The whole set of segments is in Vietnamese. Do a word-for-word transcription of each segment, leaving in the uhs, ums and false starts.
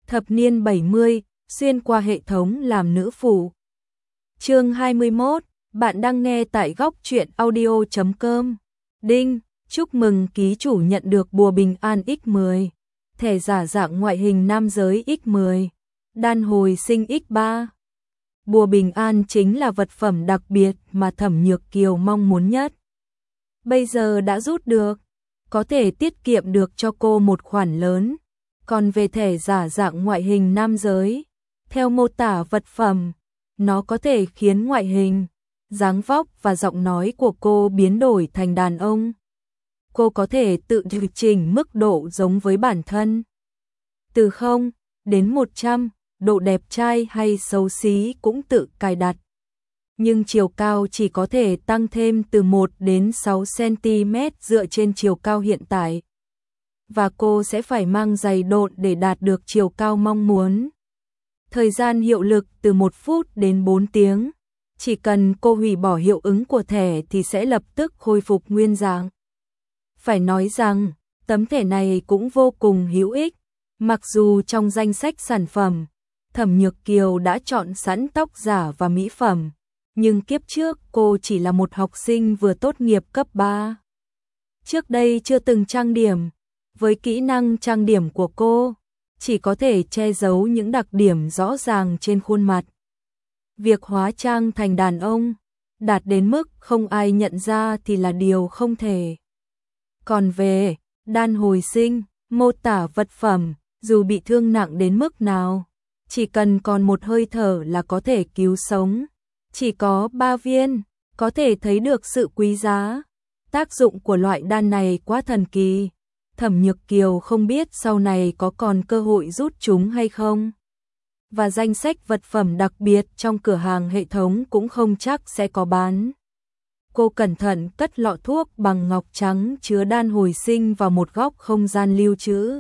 Thập niên bảy mươi, xuyên qua hệ thống làm nữ phụ. Chương hai mươi mốt, bạn đang nghe tại góc truyện audio chấm com. Đinh, chúc mừng ký chủ nhận được bùa bình an x mười. Thẻ giả dạng ngoại hình nam giới x mười. Đan hồi sinh x ba. Bùa bình an chính là vật phẩm đặc biệt mà Thẩm Nhược Kiều mong muốn nhất. Bây giờ đã rút được, có thể tiết kiệm được cho cô một khoản lớn. Còn về thẻ giả dạng ngoại hình nam giới, theo mô tả vật phẩm, nó có thể khiến ngoại hình, dáng vóc và giọng nói của cô biến đổi thành đàn ông. Cô có thể tự điều chỉnh mức độ giống với bản thân. Từ không đến một trăm, độ đẹp trai hay xấu xí cũng tự cài đặt. Nhưng chiều cao chỉ có thể tăng thêm từ một đến sáu xăng-ti-mét dựa trên chiều cao hiện tại. Và cô sẽ phải mang giày độn để đạt được chiều cao mong muốn. Thời gian hiệu lực từ một phút đến bốn tiếng. Chỉ cần cô hủy bỏ hiệu ứng của thẻ thì sẽ lập tức khôi phục nguyên dạng. Phải nói rằng, tấm thẻ này cũng vô cùng hữu ích. Mặc dù trong danh sách sản phẩm, Thẩm Nhược Kiều đã chọn sẵn tóc giả và mỹ phẩm, nhưng kiếp trước cô chỉ là một học sinh vừa tốt nghiệp cấp ba. Trước đây chưa từng trang điểm. Với kỹ năng trang điểm của cô, chỉ có thể che giấu những đặc điểm rõ ràng trên khuôn mặt. Việc hóa trang thành đàn ông, đạt đến mức không ai nhận ra thì là điều không thể. Còn về đan hồi sinh, mô tả vật phẩm, dù bị thương nặng đến mức nào, chỉ cần còn một hơi thở là có thể cứu sống. Chỉ có ba viên, có thể thấy được sự quý giá. Tác dụng của loại đan này quá thần kỳ. Thẩm Nhược Kiều không biết sau này có còn cơ hội rút chúng hay không. Và danh sách vật phẩm đặc biệt trong cửa hàng hệ thống cũng không chắc sẽ có bán. Cô cẩn thận cất lọ thuốc bằng ngọc trắng chứa đan hồi sinh vào một góc không gian lưu trữ.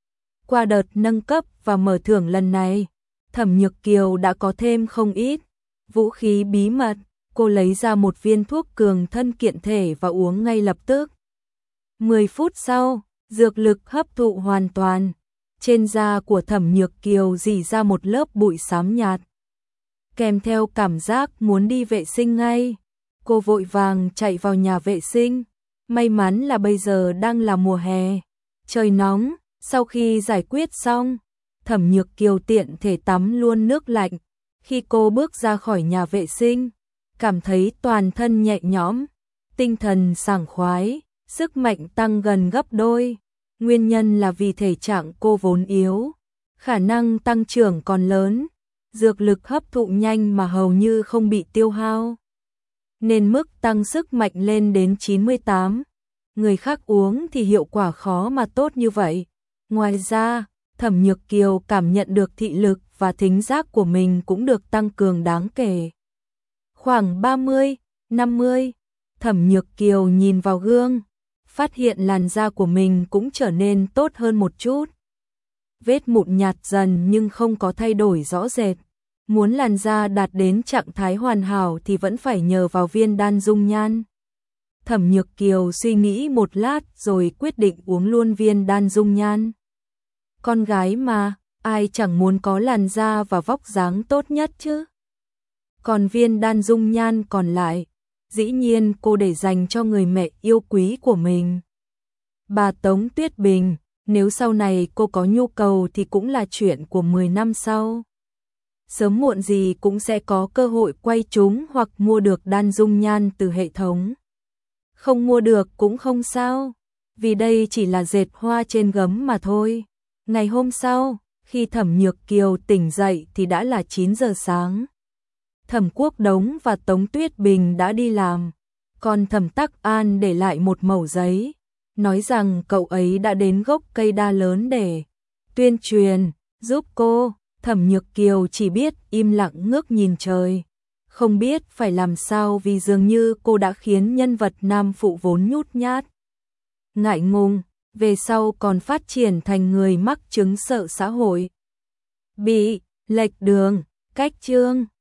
Qua đợt nâng cấp và mở thưởng lần này, Thẩm Nhược Kiều đã có thêm không ít vũ khí bí mật. Cô lấy ra một viên thuốc cường thân kiện thể và uống ngay lập tức. mười phút sau, dược lực hấp thụ hoàn toàn. Trên da của Thẩm Nhược Kiều rỉ ra một lớp bụi xám nhạt. Kèm theo cảm giác muốn đi vệ sinh ngay. Cô vội vàng chạy vào nhà vệ sinh. May mắn là bây giờ đang là mùa hè. Trời nóng, sau khi giải quyết xong, Thẩm Nhược Kiều tiện thể tắm luôn nước lạnh. Khi cô bước ra khỏi nhà vệ sinh, cảm thấy toàn thân nhẹ nhõm, tinh thần sảng khoái, sức mạnh tăng gần gấp đôi. Nguyên nhân là vì thể trạng cô vốn yếu, khả năng tăng trưởng còn lớn, dược lực hấp thụ nhanh mà hầu như không bị tiêu hao, nên mức tăng sức mạnh lên đến chín mươi tám. Người khác uống thì hiệu quả khó mà tốt như vậy. Ngoài ra, Thẩm Nhược Kiều cảm nhận được thị lực và thính giác của mình cũng được tăng cường đáng kể. Khoảng ba mươi, năm mươi, Thẩm Nhược Kiều nhìn vào gương, phát hiện làn da của mình cũng trở nên tốt hơn một chút. Vết mụn nhạt dần nhưng không có thay đổi rõ rệt. Muốn làn da đạt đến trạng thái hoàn hảo thì vẫn phải nhờ vào viên đan dung nhan. Thẩm Nhược Kiều suy nghĩ một lát rồi quyết định uống luôn viên đan dung nhan. Con gái mà, ai chẳng muốn có làn da và vóc dáng tốt nhất chứ. Còn viên đan dung nhan còn lại, dĩ nhiên cô để dành cho người mẹ yêu quý của mình. Bà Tống Tuyết Bình, nếu sau này cô có nhu cầu thì cũng là chuyện của mười năm sau. Sớm muộn gì cũng sẽ có cơ hội quay chúng hoặc mua được đan dung nhan từ hệ thống. Không mua được cũng không sao, vì đây chỉ là dệt hoa trên gấm mà thôi. Ngày hôm sau, khi Thẩm Nhược Kiều tỉnh dậy thì đã là chín giờ sáng. Thẩm Quốc Đống và Tống Tuyết Bình đã đi làm, còn Thẩm Tắc An để lại một mẩu giấy, nói rằng cậu ấy đã đến gốc cây đa lớn để tuyên truyền, giúp cô. Thẩm Nhược Kiều chỉ biết im lặng ngước nhìn trời, không biết phải làm sao vì dường như cô đã khiến nhân vật nam phụ vốn nhút nhát, ngại ngùng, về sau còn phát triển thành người mắc chứng sợ xã hội. Bị lệch đường, cách chương.